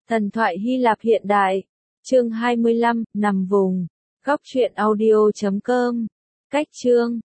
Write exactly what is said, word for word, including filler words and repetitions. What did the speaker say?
Thần thoại Hy Lạp hiện đại. Chương hai mươi lăm, nằm vùng. Góc truyện audio chấm com. Cách chương